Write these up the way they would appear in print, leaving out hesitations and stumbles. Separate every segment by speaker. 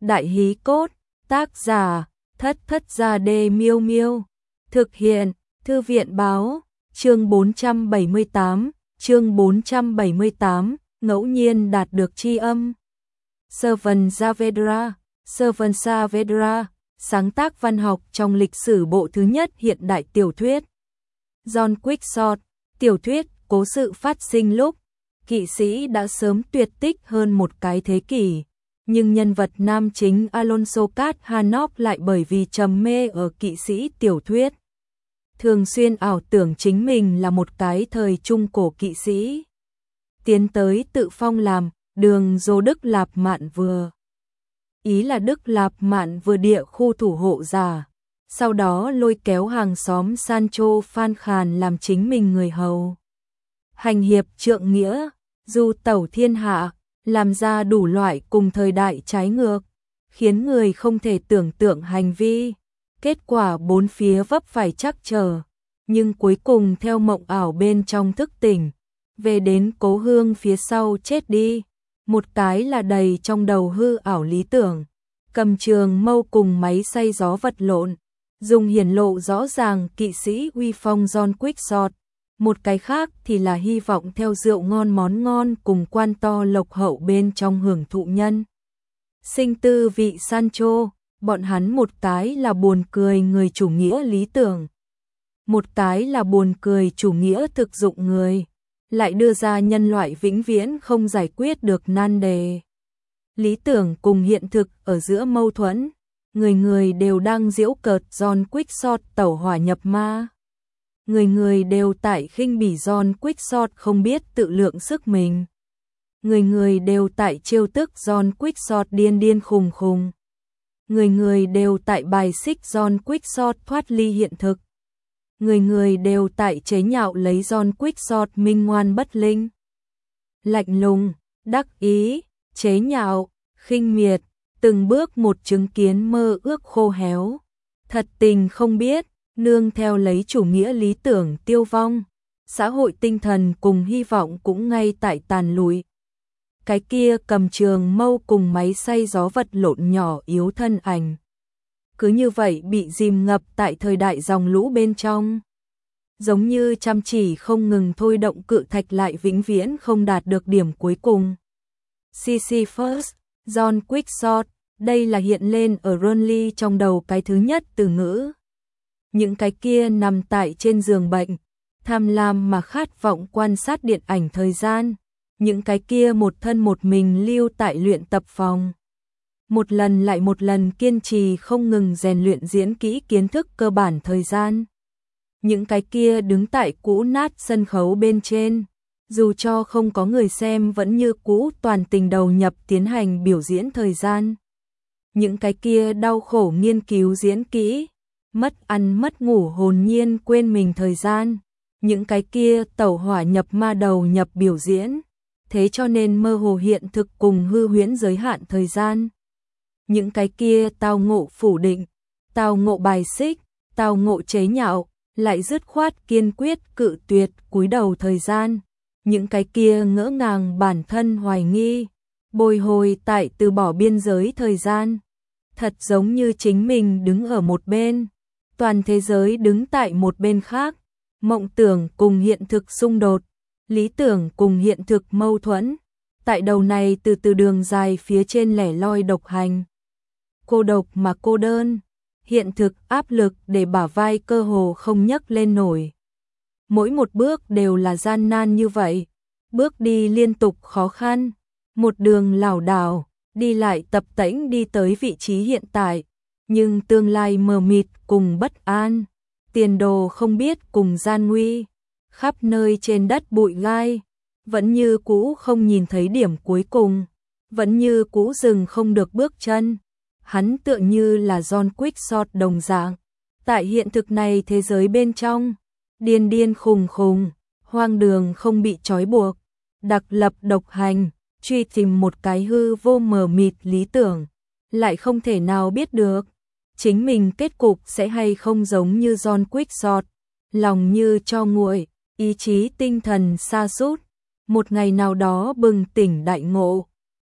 Speaker 1: Đại hí cốt, tác giả, Thất Thất Gia Đê Miêu Miêu. Thực hiện, Thư viện báo, chương 478, ngẫu nhiên đạt được tri âm. Servan Saavedra, sáng tác văn học trong lịch sử bộ thứ nhất hiện đại tiểu thuyết. John Quixote, tiểu thuyết cố sự phát sinh lúc kỵ sĩ đã sớm tuyệt tích hơn một cái thế kỷ, nhưng nhân vật nam chính Alonso Carhanov lại bởi vì trầm mê ở kỵ sĩ tiểu thuyết, thường xuyên ảo tưởng chính mình là một cái thời trung cổ kỵ sĩ, tiến tới tự phong làm đường Đô Đức Lạp Mạn Vừa. Ý là Đức Lạp Mạn Vừa địa khu thủ hộ giả, sau đó lôi kéo hàng xóm Sancho Phan Khàn làm chính mình người hầu. Hành hiệp trượng nghĩa, du tẩu thiên hạ, làm ra đủ loại cùng thời đại trái ngược, khiến người không thể tưởng tượng hành vi. Kết quả bốn phía vấp phải trắc trở, nhưng cuối cùng theo mộng ảo bên trong thức tỉnh, về đến cố hương phía sau chết đi. Một cái là đầy trong đầu hư ảo lý tưởng, cầm trường mâu cùng máy xay gió vật lộn, dùng hiển lộ rõ ràng kỵ sĩ uy phong John Quixote. Một cái khác thì là hy vọng theo rượu ngon món ngon cùng quan to lộc hậu bên trong hưởng thụ nhân sinh tư vị Sancho. Bọn hắn một cái là buồn cười người chủ nghĩa lý tưởng, một cái là buồn cười chủ nghĩa thực dụng người, lại đưa ra nhân loại vĩnh viễn không giải quyết được nan đề. Lý tưởng cùng hiện thực ở giữa mâu thuẫn, người người đều đang giễu cợt John Quixote tẩu hỏa nhập ma. Người người đều tại khinh bỉ John Quixote không biết tự lượng sức mình. Người người đều tại trêu tức John Quixote điên điên khùng khùng. Người người đều tại bài xích John Quixote thoát ly hiện thực. Người người đều tại chế nhạo lấy John Quixote minh ngoan bất linh. Lạnh lùng, đắc ý, chế nhạo, khinh miệt, từng bước một chứng kiến mơ ước khô héo. Thật tình không biết, nương theo lấy chủ nghĩa lý tưởng tiêu vong, xã hội tinh thần cùng hy vọng cũng ngay tại tàn lụi. Cái kia cầm trường mâu cùng máy xay gió vật lộn nhỏ yếu thân ảnh, cứ như vậy bị dìm ngập tại thời đại dòng lũ bên trong. Giống như chăm chỉ không ngừng thôi động cự thạch lại vĩnh viễn không đạt được điểm cuối cùng. Sisyphus, John Quixote, đây là hiện lên ở Ronly trong đầu cái thứ nhất từ ngữ. Những cái kia nằm tại trên giường bệnh, tham lam mà khát vọng quan sát điện ảnh thời gian. Những cái kia một thân một mình lưu tại luyện tập phòng, một lần lại một lần kiên trì không ngừng rèn luyện diễn kỹ kiến thức cơ bản thời gian. Những cái kia đứng tại cũ nát sân khấu bên trên, dù cho không có người xem vẫn như cũ toàn tình đầu nhập tiến hành biểu diễn thời gian. Những cái kia đau khổ nghiên cứu diễn kỹ, mất ăn mất ngủ hồn nhiên quên mình thời gian. Những cái kia tẩu hỏa nhập ma đầu nhập biểu diễn, thế cho nên mơ hồ hiện thực cùng hư huyễn giới hạn thời gian. Những cái kia tao ngộ phủ định, tao ngộ bài xích, tao ngộ chế nhạo, lại dứt khoát kiên quyết cự tuyệt cúi đầu thời gian. Những cái kia ngỡ ngàng bản thân hoài nghi, bồi hồi tại từ bỏ biên giới thời gian. Thật giống như chính mình đứng ở một bên, toàn thế giới đứng tại một bên khác. Mộng tưởng cùng hiện thực xung đột, lý tưởng cùng hiện thực mâu thuẫn, tại đầu này từ từ đường dài phía trên lẻ loi độc hành. Cô độc mà cô đơn, hiện thực áp lực để bả vai cơ hồ không nhấc lên nổi. Mỗi một bước đều là gian nan như vậy, bước đi liên tục khó khăn, một đường lảo đảo, đi lại tập tễnh đi tới vị trí hiện tại, nhưng tương lai mờ mịt cùng bất an. Tiền đồ không biết cùng gian nguy, khắp nơi trên đất bụi gai, vẫn như cũ không nhìn thấy điểm cuối cùng, vẫn như cũ dừng không được bước chân. Hắn tựa như là John Quixote đồng dạng, tại hiện thực này thế giới bên trong, điên điên khùng khùng, hoang đường không bị trói buộc, đặc lập độc hành, truy tìm một cái hư vô mờ mịt lý tưởng, lại không thể nào biết được chính mình kết cục sẽ hay không giống như John Quixote, lòng như tro nguội, ý chí tinh thần sa sút, một ngày nào đó bừng tỉnh đại ngộ,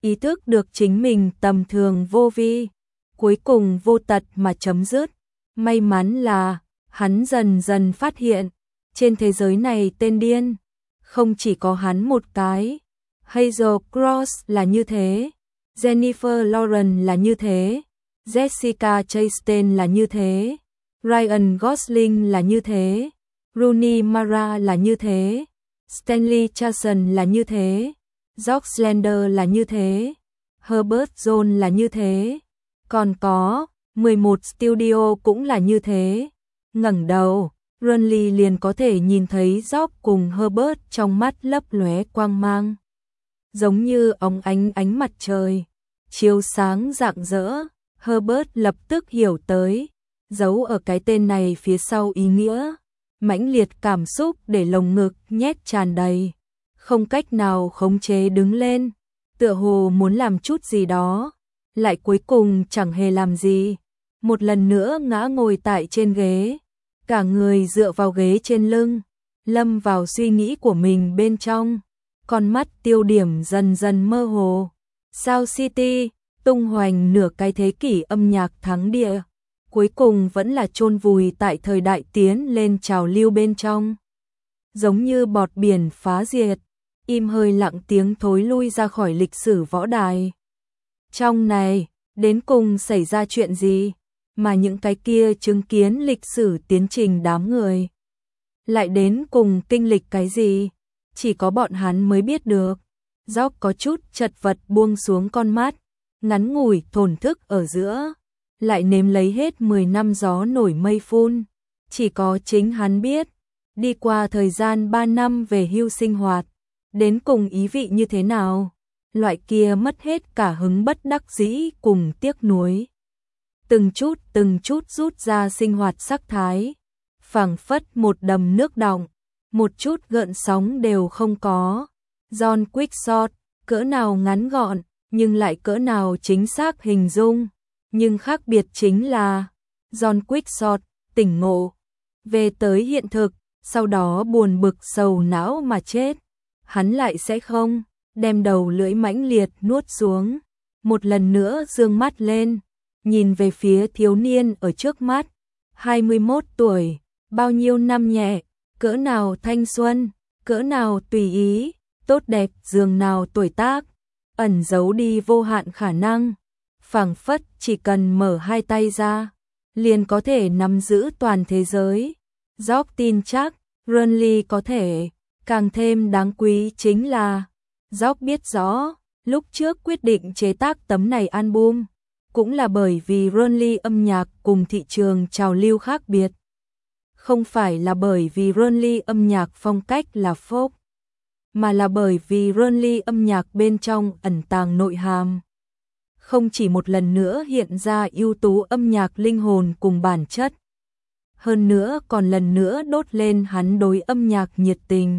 Speaker 1: ý thức được chính mình tầm thường vô vi, cuối cùng vô tật mà chấm dứt. May mắn là, hắn dần dần phát hiện, trên thế giới này tên điên, không chỉ có hắn một cái. Hazel Cross là như thế, Jennifer Lawrence là như thế, Jessica Chastain là như thế, Ryan Gosling là như thế, Rooney Mara là như thế, Stanley Charson là như thế, George Slender là như thế, Herbert Jones là như thế, còn có 11 studio cũng là như thế. Ngẩng đầu, Ronly liền có thể nhìn thấy George cùng Herbert trong mắt lấp lóe quang mang, giống như óng ánh mặt trời, chiếu sáng rạng rỡ. Herbert lập tức hiểu tới, giấu ở cái tên này phía sau ý nghĩa, mãnh liệt cảm xúc để lồng ngực nhét tràn đầy, không cách nào khống chế đứng lên, tựa hồ muốn làm chút gì đó, lại cuối cùng chẳng hề làm gì, một lần nữa ngã ngồi tại trên ghế, cả người dựa vào ghế trên lưng, lâm vào suy nghĩ của mình bên trong, con mắt tiêu điểm dần dần mơ hồ. Sao City, tung hoành nửa cái thế kỷ âm nhạc thắng địa, cuối cùng vẫn là chôn vùi tại thời đại tiến lên trào lưu bên trong. Giống như bọt biển phá diệt, im hơi lặng tiếng thối lui ra khỏi lịch sử võ đài. Trong này, đến cùng xảy ra chuyện gì, mà những cái kia chứng kiến lịch sử tiến trình đám người lại đến cùng kinh lịch cái gì, chỉ có bọn hắn mới biết được. George có chút chật vật buông xuống con mắt, ngắn ngủi thổn thức ở giữa, lại nếm lấy hết 10 năm gió nổi mây phun, chỉ có chính hắn biết, đi qua thời gian 3 năm về hưu sinh hoạt, đến cùng ý vị như thế nào, loại kia mất hết cả hứng bất đắc dĩ cùng tiếc nuối. Từng chút rút ra sinh hoạt sắc thái, phảng phất một đầm nước đọng, một chút gợn sóng đều không có. John Quixote, cỡ nào ngắn gọn, nhưng lại cỡ nào chính xác hình dung, nhưng khác biệt chính là John Quixote tỉnh ngộ, về tới hiện thực, sau đó buồn bực sầu não mà chết. Hắn lại sẽ không, đem đầu lưỡi mãnh liệt nuốt xuống, một lần nữa dương mắt lên, nhìn về phía thiếu niên ở trước mắt, 21 tuổi, bao nhiêu năm nhẹ, cỡ nào thanh xuân, cỡ nào tùy ý, tốt đẹp dường nào tuổi tác, ẩn giấu đi vô hạn khả năng, phảng phất chỉ cần mở hai tay ra, liền có thể nắm giữ toàn thế giới. George tin chắc, Ronly có thể, càng thêm đáng quý chính là, George biết rõ, lúc trước quyết định chế tác tấm này album, cũng là bởi vì Ronly âm nhạc cùng thị trường trào lưu khác biệt. Không phải là bởi vì Ronly âm nhạc phong cách là folk, mà là bởi vì Ronly âm nhạc bên trong ẩn tàng nội hàm. Không chỉ một lần nữa hiện ra ưu tú âm nhạc linh hồn cùng bản chất, hơn nữa còn lần nữa đốt lên hắn đối âm nhạc nhiệt tình.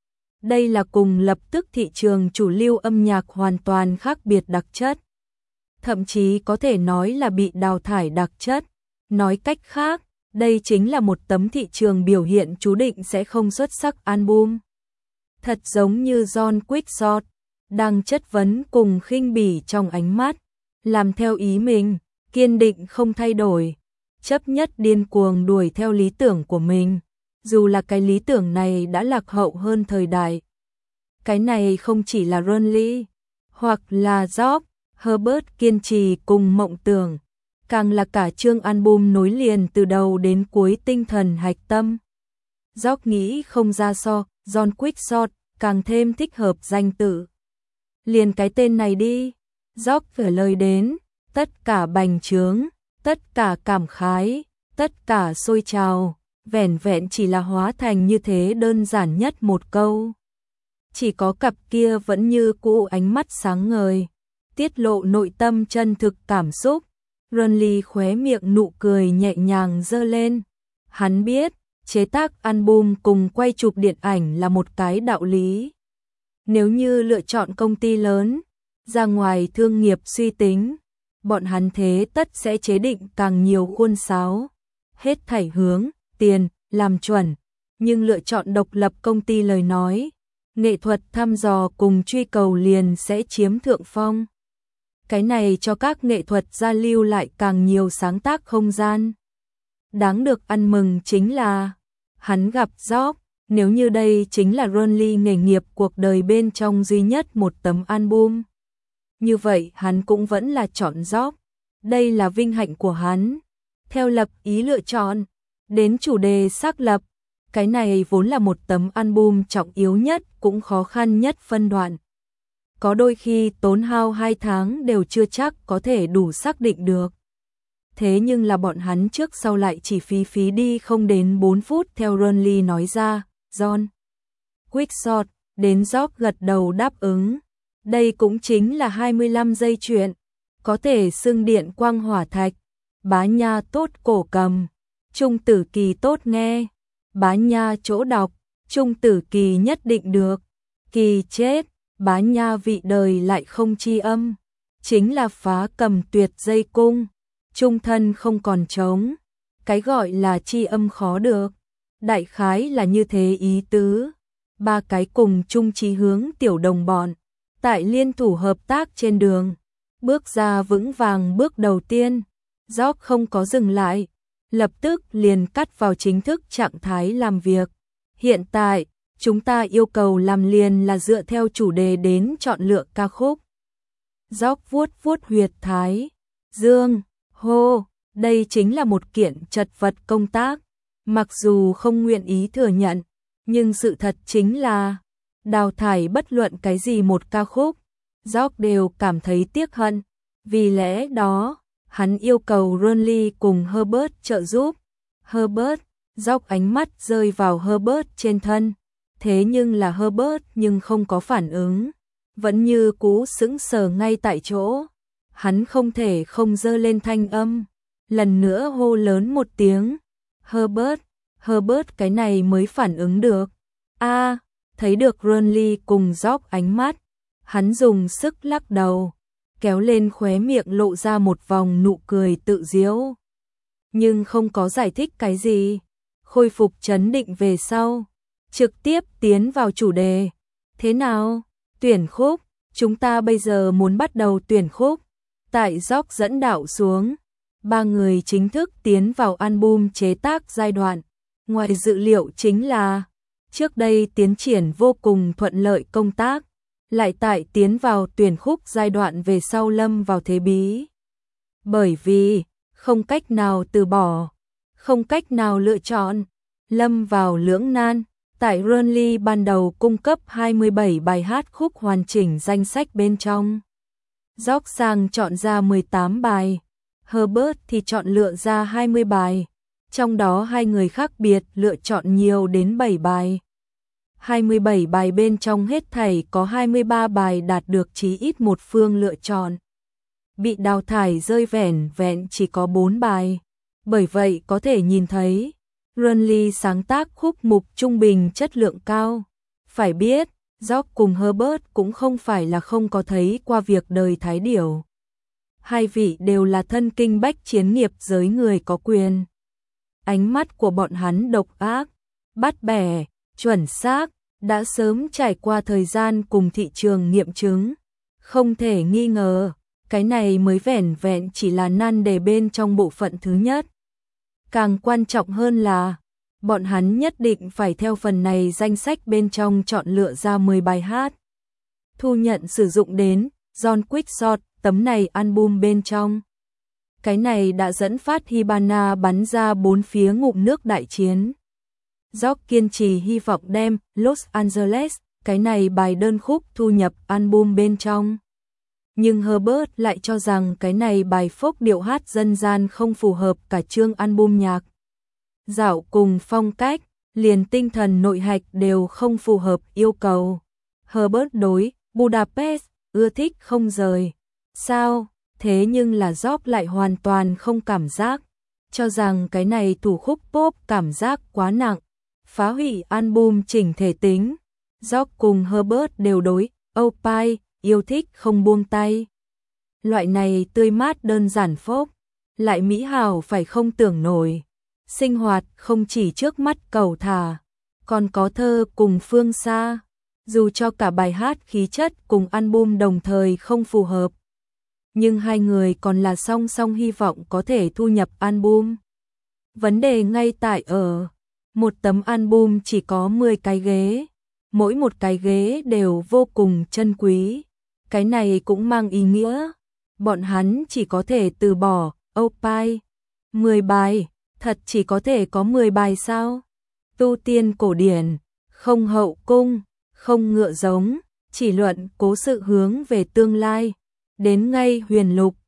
Speaker 1: Đây là cùng lập tức thị trường chủ lưu âm nhạc hoàn toàn khác biệt đặc chất. Thậm chí có thể nói là bị đào thải đặc chất. Nói cách khác, đây chính là một tấm thị trường biểu hiện chú định sẽ không xuất sắc album. Thật giống như John Quixote, đang chất vấn cùng khinh bỉ trong ánh mắt, làm theo ý mình, kiên định không thay đổi, chấp nhất điên cuồng đuổi theo lý tưởng của mình, dù là cái lý tưởng này đã lạc hậu hơn thời đại. Cái này không chỉ là Ronly, hoặc là George, Herbert kiên trì cùng mộng tưởng, càng là cả chương album nối liền từ đầu đến cuối tinh thần hạch tâm. George nghĩ không ra so, John Quixote càng thêm thích hợp danh tự. Liền cái tên này đi, George gửi lời đến, tất cả bành trướng, tất cả cảm khái, tất cả sôi trào, vẻn vẹn chỉ là hóa thành như thế đơn giản nhất một câu. Chỉ có cặp kia vẫn như cũ ánh mắt sáng ngời, tiết lộ nội tâm chân thực cảm xúc. Ronly khóe miệng nụ cười nhẹ nhàng giơ lên. Hắn biết, chế tác album cùng quay chụp điện ảnh là một cái đạo lý. Nếu như lựa chọn công ty lớn, ra ngoài thương nghiệp suy tính, bọn hắn thế tất sẽ chế định càng nhiều khuôn sáo, hết thảy hướng, tiền, làm chuẩn. Nhưng lựa chọn độc lập công ty lời nói, nghệ thuật thăm dò cùng truy cầu liền sẽ chiếm thượng phong. Cái này cho các nghệ thuật gia lưu lại càng nhiều sáng tác không gian. Đáng được ăn mừng chính là hắn gặp Job, nếu như đây chính là Ronly nghề nghiệp cuộc đời bên trong duy nhất một tấm album. Như vậy hắn cũng vẫn là chọn Job. Đây là vinh hạnh của hắn. Theo lập ý lựa chọn, đến chủ đề xác lập, cái này vốn là một tấm album trọng yếu nhất cũng khó khăn nhất phân đoạn. Có đôi khi tốn hao 2 tháng đều chưa chắc có thể đủ xác định được. Thế nhưng là bọn hắn trước sau lại chỉ phí đi không đến 4 phút theo Ronly nói ra, John Quickshot, đến Job gật đầu đáp ứng. Đây cũng chính là 25 giây chuyện, có thể xưng điện quang hỏa thạch, bá nha tốt cổ cầm, Trung Tử Kỳ tốt nghe, bá nha chỗ đọc, Trung Tử Kỳ nhất định được, Kỳ chết, bá nha vị đời lại không chi âm, chính là phá cầm tuyệt dây cung, trung thân không còn trống, cái gọi là chi âm khó được, đại khái là như thế ý tứ. Ba cái cùng chung chí hướng tiểu đồng bọn, tại liên thủ hợp tác trên đường, bước ra vững vàng bước đầu tiên, Job không có dừng lại, lập tức liền cắt vào chính thức trạng thái làm việc. Hiện tại, chúng ta yêu cầu làm liền là dựa theo chủ đề đến chọn lựa ca khúc. Job vuốt vuốt huyệt thái dương, hô, đây chính là một kiện chật vật công tác, mặc dù không nguyện ý thừa nhận, nhưng sự thật chính là đào thải bất luận cái gì một ca khúc, Job đều cảm thấy tiếc hận. Vì lẽ đó, hắn yêu cầu Ronly cùng Herbert trợ giúp. Herbert, Job ánh mắt rơi vào Herbert trên thân, thế nhưng là Herbert nhưng không có phản ứng, vẫn như cũ sững sờ ngay tại chỗ. Hắn không thể không giơ lên thanh âm, lần nữa hô lớn một tiếng, Herbert, Herbert cái này mới phản ứng được. Thấy được Ronly cùng Job ánh mắt, hắn dùng sức lắc đầu, kéo lên khóe miệng lộ ra một vòng nụ cười tự giễu. Nhưng không có giải thích cái gì, khôi phục trấn định về sau, trực tiếp tiến vào chủ đề. Thế nào? Tuyển khúc, chúng ta bây giờ muốn bắt đầu tuyển khúc. Tại Job dẫn đạo xuống, ba người chính thức tiến vào album chế tác giai đoạn. Ngoài dự liệu chính là, trước đây tiến triển vô cùng thuận lợi công tác, lại tại tiến vào tuyển khúc giai đoạn về sau lâm vào thế bí. Bởi vì, không cách nào từ bỏ, không cách nào lựa chọn, lâm vào lưỡng nan. Tại Ronly ban đầu cung cấp 27 bài hát khúc hoàn chỉnh danh sách bên trong, Job sang chọn ra 18 bài, Herbert thì chọn lựa ra 20 bài, trong đó hai người khác biệt lựa chọn nhiều đến 7 bài. 27 bài bên trong hết thảy có 23 bài đạt được chí ít một phương lựa chọn. Bị đào thải rơi vẻn vẹn chỉ có 4 bài. Bởi vậy có thể nhìn thấy, Ronly sáng tác khúc mục trung bình chất lượng cao. Phải biết, Job cùng Herbert cũng không phải là không có thấy qua việc đời thái điểu. Hai vị đều là thân kinh bách chiến nghiệp giới người có quyền. Ánh mắt của bọn hắn độc ác, bắt bẻ, chuẩn xác, đã sớm trải qua thời gian cùng thị trường nghiệm chứng. Không thể nghi ngờ, cái này mới vẻn vẹn chỉ là nan đề bên trong bộ phận thứ nhất. Càng quan trọng hơn là, bọn hắn nhất định phải theo phần này danh sách bên trong chọn lựa ra 10 bài hát. Thu nhận sử dụng đến John Quickshot, tấm này album bên trong. Cái này đã dẫn phát Hibana bắn ra bốn phía ngụm nước đại chiến. Job kiên trì hy vọng đem Los Angeles, cái này bài đơn khúc thu nhập album bên trong. Nhưng Herbert lại cho rằng cái này bài phốc điệu hát dân gian không phù hợp cả chương album nhạc. Dạo cùng phong cách, liền tinh thần nội hạch đều không phù hợp yêu cầu. Herbert đối Budapest ưa thích không rời. Sao? Thế nhưng là Job lại hoàn toàn không cảm giác, cho rằng cái này thủ khúc pop cảm giác quá nặng, phá hủy album chỉnh thể tính. Job cùng Herbert đều đối Opie yêu thích không buông tay. Loại này tươi mát đơn giản phốc, lại mỹ hào phải không tưởng nổi. Sinh hoạt không chỉ trước mắt cầu thả, còn có thơ cùng phương xa. Dù cho cả bài hát khí chất cùng album đồng thời không phù hợp, nhưng hai người còn là song song hy vọng có thể thu nhập album. Vấn đề ngay tại ở, một tấm album chỉ có 10 cái ghế, mỗi một cái ghế đều vô cùng chân quý. Cái này cũng mang ý nghĩa, bọn hắn chỉ có thể từ bỏ, Opie. 10 bài, thật chỉ có thể có 10 bài sao? Tu tiên cổ điển, không hậu cung, không ngựa giống, chỉ luận cố sự hướng về tương lai. Đến ngay huyền lục,